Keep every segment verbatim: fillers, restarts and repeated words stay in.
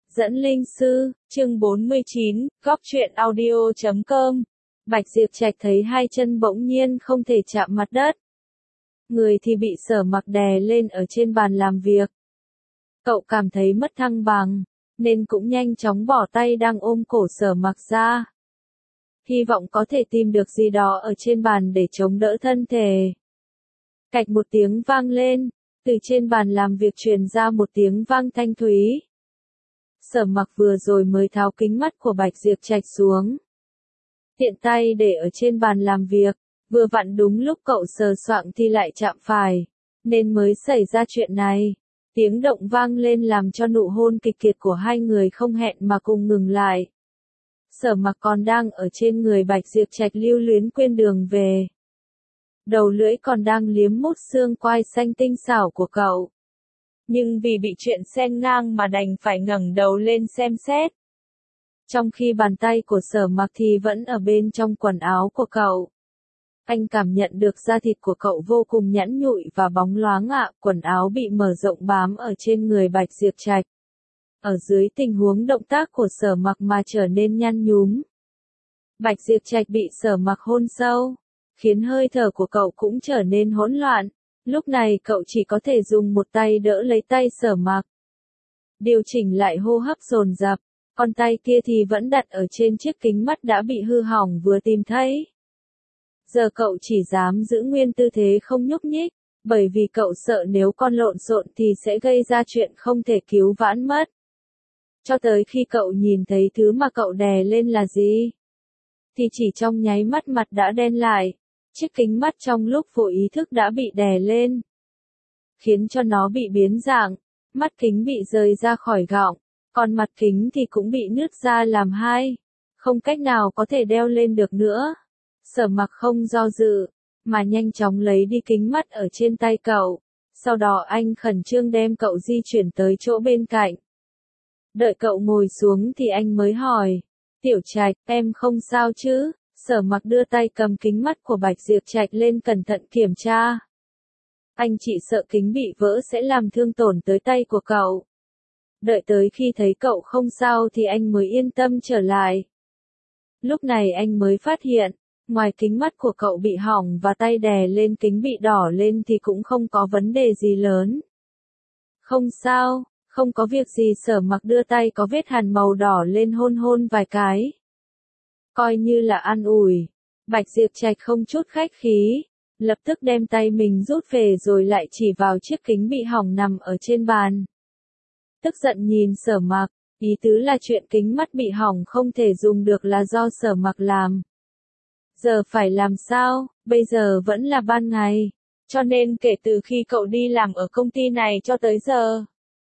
Dẫn linh sư, chương bốn mươi chín, góc truyện audio chấm com. Bạch Diệp Trạch thấy hai chân bỗng nhiên không thể chạm mặt đất. Người thì bị Sở Mặc đè lên ở trên bàn làm việc. Cậu cảm thấy mất thăng bằng, nên cũng nhanh chóng bỏ tay đang ôm cổ Sở Mặc ra. Hy vọng có thể tìm được gì đó ở trên bàn để chống đỡ thân thể. Cạch một tiếng vang lên, từ trên bàn làm việc truyền ra một tiếng vang thanh thúy. Sở Mặc vừa rồi mới tháo kính mắt của Bạch Diệp Trạch xuống. Tiện tay để ở trên bàn làm việc, vừa vặn đúng lúc cậu sờ soạng thì lại chạm phải, nên mới xảy ra chuyện này. Tiếng động vang lên làm cho nụ hôn kịch liệt của hai người không hẹn mà cùng ngừng lại. Sở Mặc còn đang ở trên người Bạch Diệp Trạch lưu luyến quên đường về. Đầu lưỡi còn đang liếm mút xương quai xanh tinh xảo của cậu. Nhưng vì bị chuyện xen ngang mà đành phải ngẩng đầu lên xem xét. Trong khi bàn tay của Sở Mặc thì vẫn ở bên trong quần áo của cậu. Anh cảm nhận được da thịt của cậu vô cùng nhẵn nhụi và bóng loáng ạ, quần áo bị mở rộng bám ở trên người Bạch Diệp Trạch. Ở dưới tình huống động tác của Sở Mặc mà trở nên nhăn nhúm. Bạch Diệp Trạch bị Sở Mặc hôn sâu, khiến hơi thở của cậu cũng trở nên hỗn loạn. Lúc này cậu chỉ có thể dùng một tay đỡ lấy tay Sở Mặc. Điều chỉnh lại hô hấp dồn dập, con tay kia thì vẫn đặt ở trên chiếc kính mắt đã bị hư hỏng vừa tìm thấy. Giờ cậu chỉ dám giữ nguyên tư thế không nhúc nhích, bởi vì cậu sợ nếu con lộn xộn thì sẽ gây ra chuyện không thể cứu vãn mất. Cho tới khi cậu nhìn thấy thứ mà cậu đè lên là gì, thì chỉ trong nháy mắt mặt đã đen lại. Chiếc kính mắt trong lúc vô ý thức đã bị đè lên, khiến cho nó bị biến dạng, mắt kính bị rời ra khỏi gọng, còn mặt kính thì cũng bị nứt ra làm hai, không cách nào có thể đeo lên được nữa. Sở Mặc không do dự, mà nhanh chóng lấy đi kính mắt ở trên tay cậu, sau đó anh khẩn trương đem cậu di chuyển tới chỗ bên cạnh. Đợi cậu ngồi xuống thì anh mới hỏi, Tiểu Trạch, em không sao chứ? Sở Mặc đưa tay cầm kính mắt của Bạch Diệp Trạch lên cẩn thận kiểm tra. Anh chỉ sợ kính bị vỡ sẽ làm thương tổn tới tay của cậu. Đợi tới khi thấy cậu không sao thì anh mới yên tâm trở lại. Lúc này anh mới phát hiện, ngoài kính mắt của cậu bị hỏng và tay đè lên kính bị đỏ lên thì cũng không có vấn đề gì lớn. Không sao, không có việc gì. Sở Mặc đưa tay có vết hằn màu đỏ lên hôn hôn vài cái. Coi như là an ủi, Bạch Diệp Trạch không chút khách khí, lập tức đem tay mình rút về rồi lại chỉ vào chiếc kính bị hỏng nằm ở trên bàn. Tức giận nhìn Sở Mặc, ý tứ là chuyện kính mắt bị hỏng không thể dùng được là do Sở Mặc làm. Giờ phải làm sao, bây giờ vẫn là ban ngày, cho nên kể từ khi cậu đi làm ở công ty này cho tới giờ,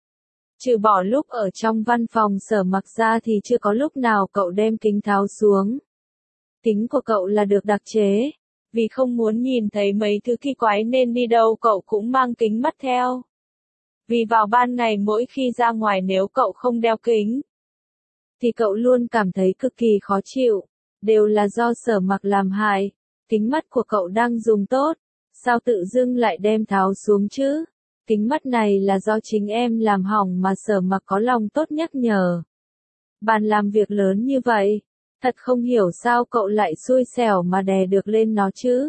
trừ bỏ lúc ở trong văn phòng Sở Mặc ra thì chưa có lúc nào cậu đem kính tháo xuống. Kính của cậu là được đặc chế, vì không muốn nhìn thấy mấy thứ kỳ quái nên đi đâu cậu cũng mang kính mắt theo. Vì vào ban ngày mỗi khi ra ngoài nếu cậu không đeo kính, thì cậu luôn cảm thấy cực kỳ khó chịu, đều là do Sở Mặc làm hại. Kính mắt của cậu đang dùng tốt, sao tự dưng lại đem tháo xuống chứ? Kính mắt này là do chính em làm hỏng mà. Sở Mặc có lòng tốt nhắc nhở. Bàn làm việc lớn như vậy, thật không hiểu sao cậu lại xui xẻo mà đè được lên nó chứ.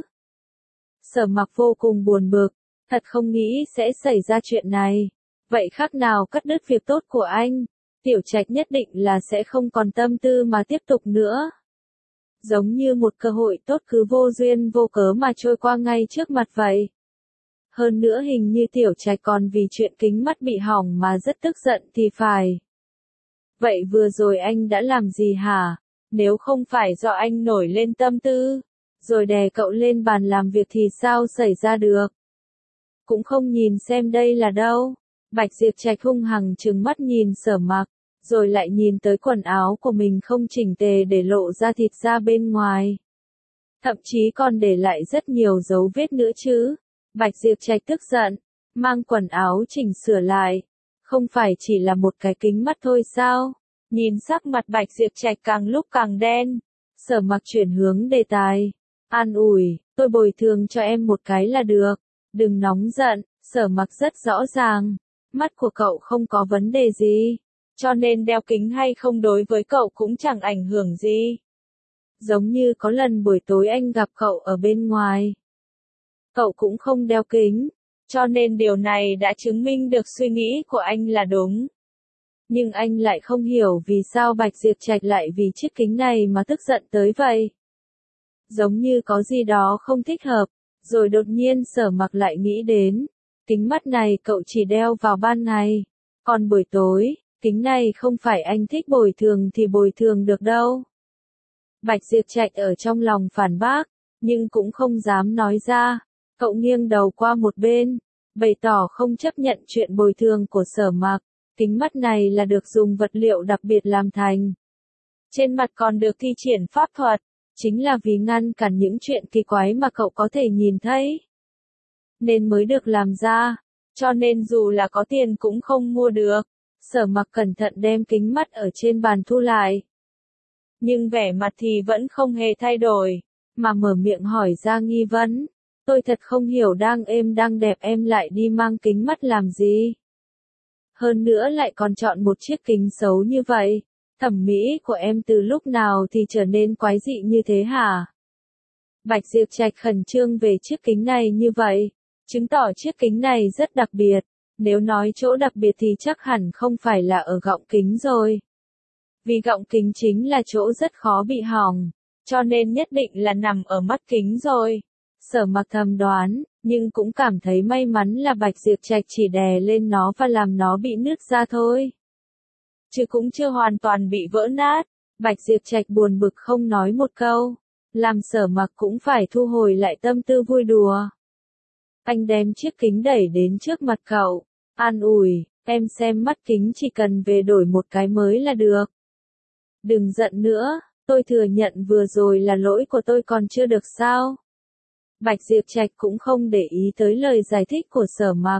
Sở Mặc vô cùng buồn bực, thật không nghĩ sẽ xảy ra chuyện này. Vậy khác nào cắt đứt việc tốt của anh, Tiểu Trạch nhất định là sẽ không còn tâm tư mà tiếp tục nữa. Giống như một cơ hội tốt cứ vô duyên vô cớ mà trôi qua ngay trước mặt vậy. Hơn nữa hình như Tiểu Trạch còn vì chuyện kính mắt bị hỏng mà rất tức giận thì phải. Vậy vừa rồi anh đã làm gì hả? Nếu không phải do anh nổi lên tâm tư, rồi đè cậu lên bàn làm việc thì sao xảy ra được? Cũng không nhìn xem đây là đâu. Bạch Diệp Trạch hung hăng trừng mắt nhìn Sở Mặc, rồi lại nhìn tới quần áo của mình không chỉnh tề để lộ ra thịt ra bên ngoài. Thậm chí còn để lại rất nhiều dấu vết nữa chứ. Bạch Diệp Trạch tức giận, mang quần áo chỉnh sửa lại. Không phải chỉ là một cái kính mắt thôi sao? Nhìn sắc mặt Bạch Diệp Trạch càng lúc càng đen, Sở Mặc chuyển hướng đề tài. An ủi, tôi bồi thường cho em một cái là được. Đừng nóng giận. Sở Mặc rất rõ ràng, mắt của cậu không có vấn đề gì. cho nên đeo kính hay không đối với cậu cũng chẳng ảnh hưởng gì. Giống như có lần buổi tối anh gặp cậu ở bên ngoài. Cậu cũng không đeo kính, cho nên điều này đã chứng minh được suy nghĩ của anh là đúng. Nhưng anh lại không hiểu vì sao Bạch Diệp Trạch lại vì chiếc kính này mà tức giận tới vậy. Giống như có gì đó không thích hợp, rồi đột nhiên Sở Mặc lại nghĩ đến, kính mắt này cậu chỉ đeo vào ban ngày, còn buổi tối, kính này không phải anh thích bồi thường thì bồi thường được đâu. Bạch Diệp Trạch ở trong lòng phản bác, nhưng cũng không dám nói ra, cậu nghiêng đầu qua một bên, bày tỏ không chấp nhận chuyện bồi thường của Sở Mặc. Kính mắt này là được dùng vật liệu đặc biệt làm thành. Trên mặt còn được thi triển pháp thuật, chính là vì ngăn cản những chuyện kỳ quái mà cậu có thể nhìn thấy. Nên mới được làm ra, cho nên dù là có tiền cũng không mua được. Sở Mặc cẩn thận đem kính mắt ở trên bàn thu lại. Nhưng vẻ mặt thì vẫn không hề thay đổi, mà mở miệng hỏi ra nghi vấn. Tôi thật không hiểu đang êm đang đẹp em lại đi mang kính mắt làm gì. Hơn nữa lại còn chọn một chiếc kính xấu như vậy. Thẩm mỹ của em từ lúc nào thì trở nên quái dị như thế hả? Bạch Diệp Trạch khẩn trương về chiếc kính này như vậy, chứng tỏ chiếc kính này rất đặc biệt. Nếu nói chỗ đặc biệt thì chắc hẳn không phải là ở gọng kính rồi. Vì gọng kính chính là chỗ rất khó bị hỏng, cho nên nhất định là nằm ở mắt kính rồi. Sở Mặc thầm đoán, nhưng cũng cảm thấy may mắn là Bạch Diệp Trạch chỉ đè lên nó và làm nó bị nứt ra thôi. Chứ cũng chưa hoàn toàn bị vỡ nát. Bạch Diệp Trạch buồn bực không nói một câu, làm Sở Mặc cũng phải thu hồi lại tâm tư vui đùa. Anh đem chiếc kính đẩy đến trước mặt cậu, an ủi, em xem mắt kính chỉ cần về đổi một cái mới là được. Đừng giận nữa, tôi thừa nhận vừa rồi là lỗi của tôi còn chưa được sao. Bạch Diệp Trạch cũng không để ý tới lời giải thích của Sở Mặc,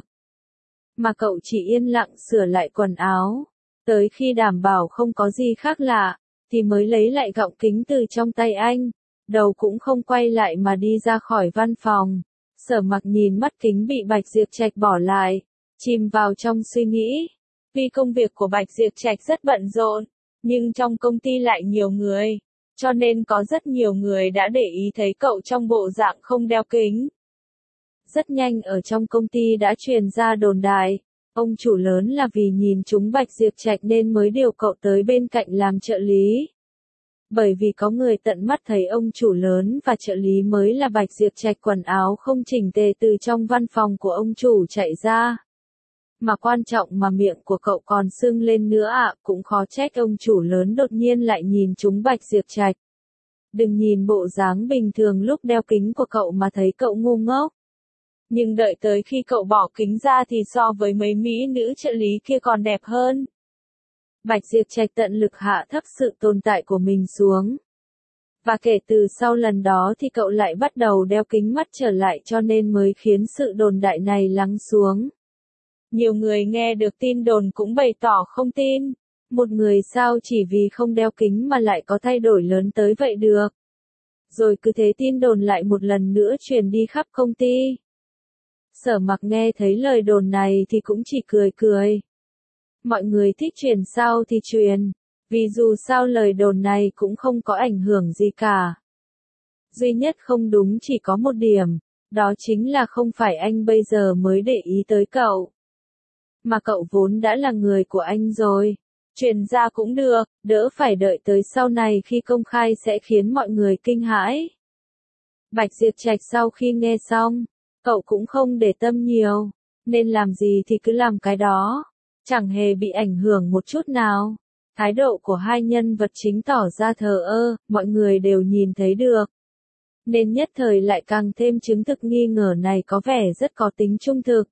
mà cậu chỉ yên lặng sửa lại quần áo, tới khi đảm bảo không có gì khác lạ, thì mới lấy lại gọng kính từ trong tay anh, đầu cũng không quay lại mà đi ra khỏi văn phòng. Sở Mặc nhìn mắt kính bị Bạch Diệp Trạch bỏ lại, chìm vào trong suy nghĩ. Vì công việc của Bạch Diệp Trạch rất bận rộn, nhưng trong công ty lại nhiều người, cho nên có rất nhiều người đã để ý thấy cậu trong bộ dạng không đeo kính. Rất nhanh ở trong công ty đã truyền ra đồn đại, ông chủ lớn là vì nhìn chúng Bạch Diệp Trạch nên mới điều cậu tới bên cạnh làm trợ lý. Bởi vì có người tận mắt thấy ông chủ lớn và trợ lý mới là Bạch Diệp Trạch quần áo không chỉnh tề từ trong văn phòng của ông chủ chạy ra. Mà quan trọng mà miệng của cậu còn sưng lên nữa ạ, à, cũng khó trách ông chủ lớn đột nhiên lại nhìn chúng Bạch Diệp Trạch. Đừng nhìn bộ dáng bình thường lúc đeo kính của cậu mà thấy cậu ngu ngốc. Nhưng đợi tới khi cậu bỏ kính ra thì so với mấy mỹ nữ trợ lý kia còn đẹp hơn. Bạch Diệp Trạch tận lực hạ thấp sự tồn tại của mình xuống. Và kể từ sau lần đó thì cậu lại bắt đầu đeo kính mắt trở lại cho nên mới khiến sự đồn đại này lắng xuống. Nhiều người nghe được tin đồn cũng bày tỏ không tin. Một người sao chỉ vì không đeo kính mà lại có thay đổi lớn tới vậy được. Rồi cứ thế tin đồn lại một lần nữa truyền đi khắp công ty. Sở Mặc nghe thấy lời đồn này thì cũng chỉ cười cười. Mọi người thích truyền sao thì truyền, vì dù sao lời đồn này cũng không có ảnh hưởng gì cả. Duy nhất không đúng chỉ có một điểm, đó chính là không phải anh bây giờ mới để ý tới cậu. Mà cậu vốn đã là người của anh rồi. Truyền ra cũng được, đỡ phải đợi tới sau này khi công khai sẽ khiến mọi người kinh hãi. Bạch Diệp Trạch sau khi nghe xong, cậu cũng không để tâm nhiều, nên làm gì thì cứ làm cái đó, chẳng hề bị ảnh hưởng một chút nào. Thái độ của hai nhân vật chính tỏ ra thờ ơ, mọi người đều nhìn thấy được. Nên nhất thời lại càng thêm chứng thực nghi ngờ này có vẻ rất có tính trung thực.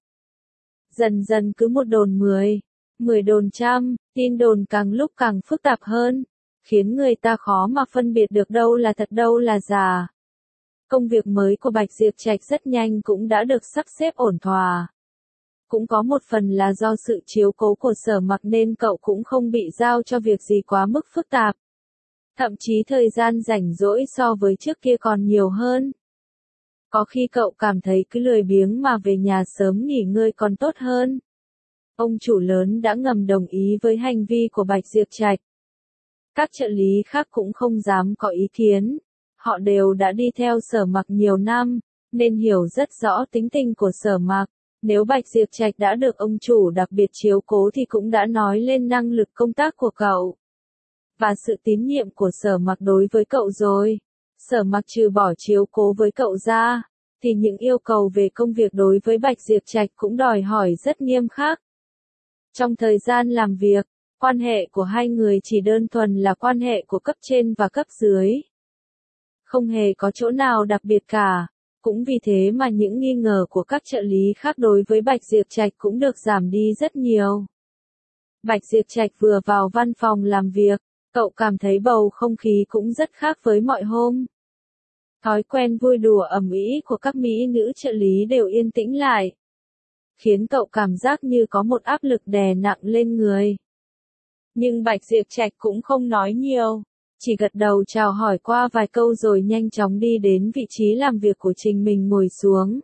Dần dần cứ một đồn mười, mười đồn trăm, tin đồn càng lúc càng phức tạp hơn, khiến người ta khó mà phân biệt được đâu là thật đâu là giả. Công việc mới của Bạch Diệp Trạch rất nhanh cũng đã được sắp xếp ổn thỏa. Cũng có một phần là do sự chiếu cố của Sở Mặc nên cậu cũng không bị giao cho việc gì quá mức phức tạp. Thậm chí thời gian rảnh rỗi so với trước kia còn nhiều hơn. Có khi cậu cảm thấy cứ lười biếng mà về nhà sớm nghỉ ngơi còn tốt hơn. Ông chủ lớn đã ngầm đồng ý với hành vi của Bạch Diệp Trạch. Các trợ lý khác cũng không dám có ý kiến. Họ đều đã đi theo Sở Mặc nhiều năm, nên hiểu rất rõ tính tình của Sở Mặc. Nếu Bạch Diệp Trạch đã được ông chủ đặc biệt chiếu cố thì cũng đã nói lên năng lực công tác của cậu. Và sự tín nhiệm của Sở Mặc đối với cậu rồi. Sở Mặc trừ bỏ chiếu cố với cậu ra, thì những yêu cầu về công việc đối với Bạch Diệp Trạch cũng đòi hỏi rất nghiêm khắc. Trong thời gian làm việc, quan hệ của hai người chỉ đơn thuần là quan hệ của cấp trên và cấp dưới. Không hề có chỗ nào đặc biệt cả, cũng vì thế mà những nghi ngờ của các trợ lý khác đối với Bạch Diệp Trạch cũng được giảm đi rất nhiều. Bạch Diệp Trạch vừa vào văn phòng làm việc, cậu cảm thấy bầu không khí cũng rất khác với mọi hôm. Thói quen vui đùa ầm ĩ của các mỹ nữ trợ lý đều yên tĩnh lại, khiến cậu cảm giác như có một áp lực đè nặng lên người. Nhưng Bạch Diệp Trạch cũng không nói nhiều, chỉ gật đầu chào hỏi qua vài câu rồi nhanh chóng đi đến vị trí làm việc của chính mình ngồi xuống.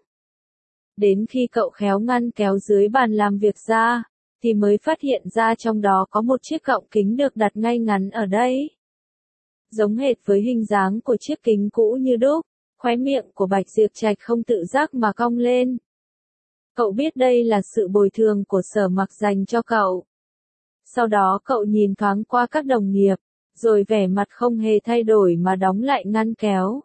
Đến khi cậu khéo ngăn kéo dưới bàn làm việc ra, thì mới phát hiện ra trong đó có một chiếc gọng kính được đặt ngay ngắn ở đây. Giống hệt với hình dáng của chiếc kính cũ như đúc, khóe miệng của Bạch Diệp Trạch không tự giác mà cong lên. Cậu biết đây là sự bồi thường của Sở Mặc dành cho cậu. Sau đó cậu nhìn thoáng qua các đồng nghiệp, rồi vẻ mặt không hề thay đổi mà đóng lại ngăn kéo.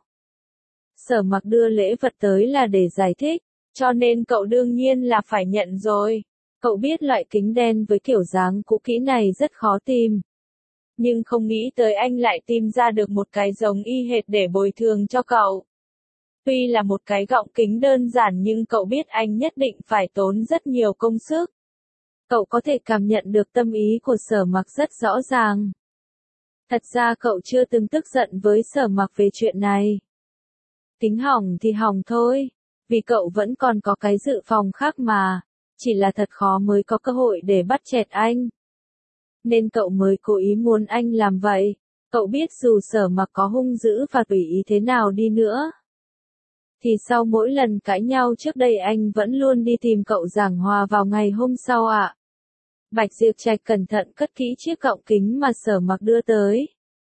Sở Mặc đưa lễ vật tới là để giải thích, cho nên cậu đương nhiên là phải nhận rồi. Cậu biết loại kính đen với kiểu dáng cũ kỹ này rất khó tìm. Nhưng không nghĩ tới anh lại tìm ra được một cái giống y hệt để bồi thường cho cậu. Tuy là một cái gọng kính đơn giản nhưng cậu biết anh nhất định phải tốn rất nhiều công sức. Cậu có thể cảm nhận được tâm ý của Sở Mặc rất rõ ràng. Thật ra cậu chưa từng tức giận với Sở Mặc về chuyện này. Kính hỏng thì hỏng thôi, vì cậu vẫn còn có cái dự phòng khác mà, chỉ là thật khó mới có cơ hội để bắt chẹt anh. Nên cậu mới cố ý muốn anh làm vậy. Cậu biết dù Sở Mặc có hung dữ và tùy ý thế nào đi nữa, thì sau mỗi lần cãi nhau trước đây anh vẫn luôn đi tìm cậu giảng hòa vào ngày hôm sau ạ. À. Bạch Diệp Trạch cẩn thận cất kỹ chiếc gọng kính mà Sở Mặc đưa tới.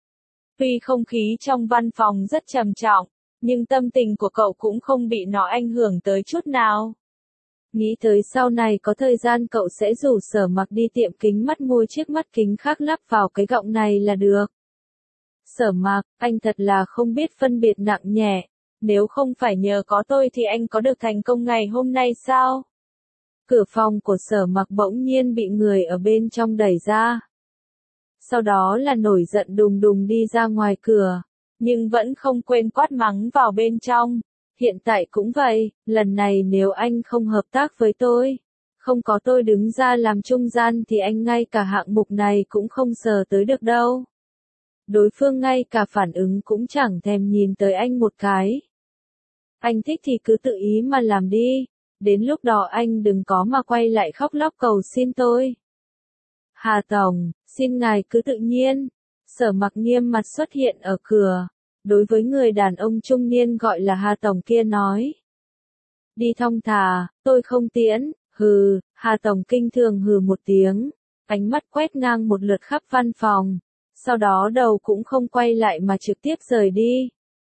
Tuy không khí trong văn phòng rất trầm trọng, nhưng tâm tình của cậu cũng không bị nó ảnh hưởng tới chút nào. Nghĩ tới sau này có thời gian cậu sẽ rủ Sở Mặc đi tiệm kính mắt mua chiếc mắt kính khác lắp vào cái gọng này là được. Sở Mặc, anh thật là không biết phân biệt nặng nhẹ. Nếu không phải nhờ có tôi thì anh có được thành công ngày hôm nay sao? Cửa phòng của Sở Mặc bỗng nhiên bị người ở bên trong đẩy ra. Sau đó là nổi giận đùng đùng đi ra ngoài cửa, nhưng vẫn không quên quát mắng vào bên trong. Hiện tại cũng vậy, lần này nếu anh không hợp tác với tôi, không có tôi đứng ra làm trung gian thì anh ngay cả hạng mục này cũng không sờ tới được đâu. Đối phương ngay cả phản ứng cũng chẳng thèm nhìn tới anh một cái. Anh thích thì cứ tự ý mà làm đi, đến lúc đó anh đừng có mà quay lại khóc lóc cầu xin tôi. Hà Tổng, xin ngài cứ tự nhiên. Sở Mặc nghiêm mặt xuất hiện ở cửa, đối với người đàn ông trung niên gọi là Hà Tổng kia nói. Đi thong thả, tôi không tiễn, hừ. Hà Tổng kinh thường hừ một tiếng, ánh mắt quét ngang một lượt khắp văn phòng, sau đó đầu cũng không quay lại mà trực tiếp rời đi.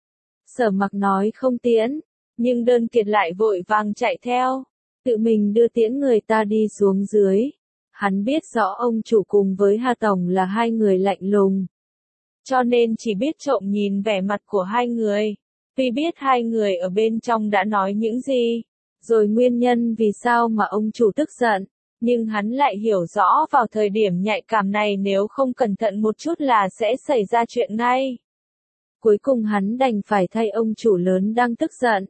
Sở Mặc nói không tiễn, nhưng Đơn Kiệt lại vội vàng chạy theo, tự mình đưa tiễn người ta đi xuống dưới. Hắn biết rõ ông chủ cùng với Hà Tổng là hai người lạnh lùng, cho nên chỉ biết trộm nhìn vẻ mặt của hai người. Tuy biết hai người ở bên trong đã nói những gì, rồi nguyên nhân vì sao mà ông chủ tức giận, nhưng hắn lại hiểu rõ vào thời điểm nhạy cảm này nếu không cẩn thận một chút là sẽ xảy ra chuyện ngay. Cuối cùng hắn đành phải thay ông chủ lớn đang tức giận,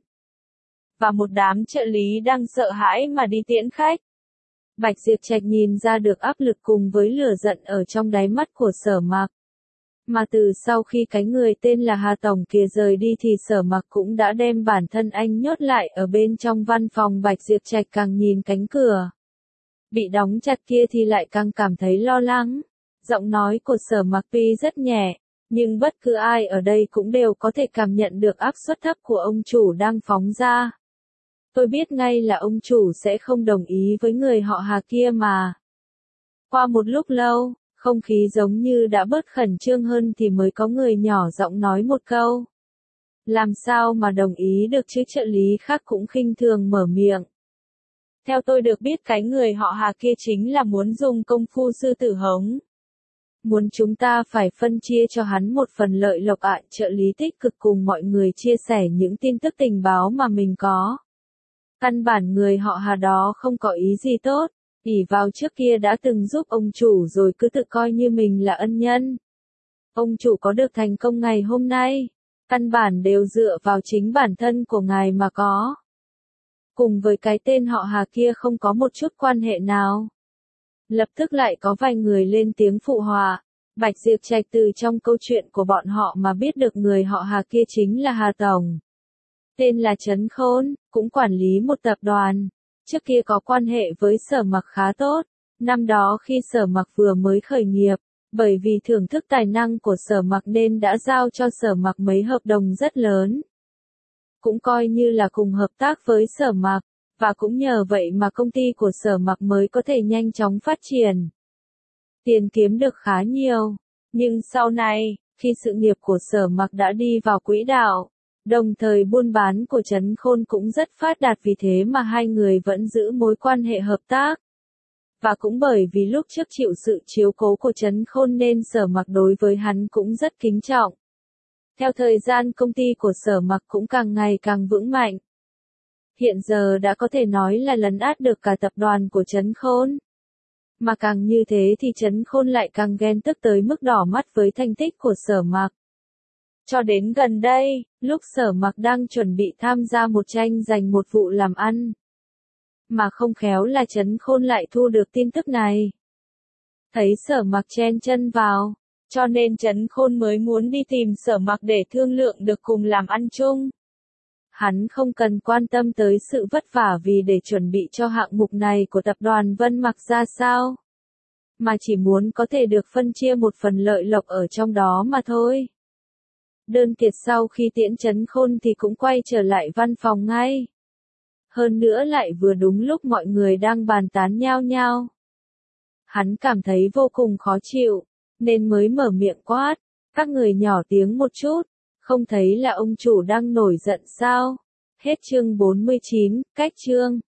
và một đám trợ lý đang sợ hãi mà đi tiễn khách. Bạch Diệp Trạch nhìn ra được áp lực cùng với lửa giận ở trong đáy mắt của Sở Mặc. Mà từ sau khi cái người tên là Hà Tổng kia rời đi thì Sở Mặc cũng đã đem bản thân anh nhốt lại ở bên trong văn phòng. Bạch Diệp Trạch càng nhìn cánh cửa bị đóng chặt kia thì lại càng cảm thấy lo lắng. Giọng nói của Sở Mặc tuy rất nhẹ, nhưng bất cứ ai ở đây cũng đều có thể cảm nhận được áp suất thấp của ông chủ đang phóng ra. Tôi biết ngay là ông chủ sẽ không đồng ý với người họ Hà kia mà. Qua một lúc lâu, không khí giống như đã bớt khẩn trương hơn thì mới có người nhỏ giọng nói một câu. Làm sao mà đồng ý được chứ, trợ lý khác cũng khinh thường mở miệng. Theo tôi được biết cái người họ Hà kia chính là muốn dùng công phu sư tử hống. Muốn chúng ta phải phân chia cho hắn một phần lợi lộc ạ. Trợ lý tích cực cùng mọi người chia sẻ những tin tức tình báo mà mình có. Căn bản người họ Hà đó không có ý gì tốt, ỷ vào trước kia đã từng giúp ông chủ rồi cứ tự coi như mình là ân nhân. Ông chủ có được thành công ngày hôm nay, căn bản đều dựa vào chính bản thân của ngài mà có. Cùng với cái tên họ Hà kia không có một chút quan hệ nào. Lập tức lại có vài người lên tiếng phụ họa. Bạch Diệp Trạch từ trong câu chuyện của bọn họ mà biết được người họ Hà kia chính là Hà Tổng. Tên là Trấn Khôn, cũng quản lý một tập đoàn. Trước kia có quan hệ với Sở Mặc khá tốt. Năm đó khi Sở Mặc vừa mới khởi nghiệp, bởi vì thưởng thức tài năng của Sở Mặc nên đã giao cho Sở Mặc mấy hợp đồng rất lớn. Cũng coi như là cùng hợp tác với Sở Mặc, và cũng nhờ vậy mà công ty của Sở Mặc mới có thể nhanh chóng phát triển. Tiền kiếm được khá nhiều, nhưng sau này, khi sự nghiệp của Sở Mặc đã đi vào quỹ đạo, đồng thời buôn bán của Trấn Khôn cũng rất phát đạt, vì thế mà hai người vẫn giữ mối quan hệ hợp tác. Và cũng bởi vì lúc trước chịu sự chiếu cố của Trấn Khôn nên Sở Mặc đối với hắn cũng rất kính trọng. Theo thời gian công ty của Sở Mặc cũng càng ngày càng vững mạnh. Hiện giờ đã có thể nói là lấn át được cả tập đoàn của Trấn Khôn. Mà càng như thế thì Trấn Khôn lại càng ghen tức tới mức đỏ mắt với thành tích của Sở Mặc. Cho đến gần đây, lúc Sở Mặc đang chuẩn bị tham gia một tranh giành một vụ làm ăn. Mà không khéo là Trấn Khôn lại thu được tin tức này. Thấy Sở Mặc chen chân vào, cho nên Trấn Khôn mới muốn đi tìm Sở Mặc để thương lượng được cùng làm ăn chung. Hắn không cần quan tâm tới sự vất vả vì để chuẩn bị cho hạng mục này của tập đoàn Vân Mặc ra sao, mà chỉ muốn có thể được phân chia một phần lợi lộc ở trong đó mà thôi. Đơn Kiệt sau khi tiễn Trấn Khôn thì cũng quay trở lại văn phòng ngay. Hơn nữa lại vừa đúng lúc mọi người đang bàn tán nhao nhao. Hắn cảm thấy vô cùng khó chịu, nên mới mở miệng quát, các người nhỏ tiếng một chút, không thấy là ông chủ đang nổi giận sao? Hết chương bốn mươi chín, cách chương.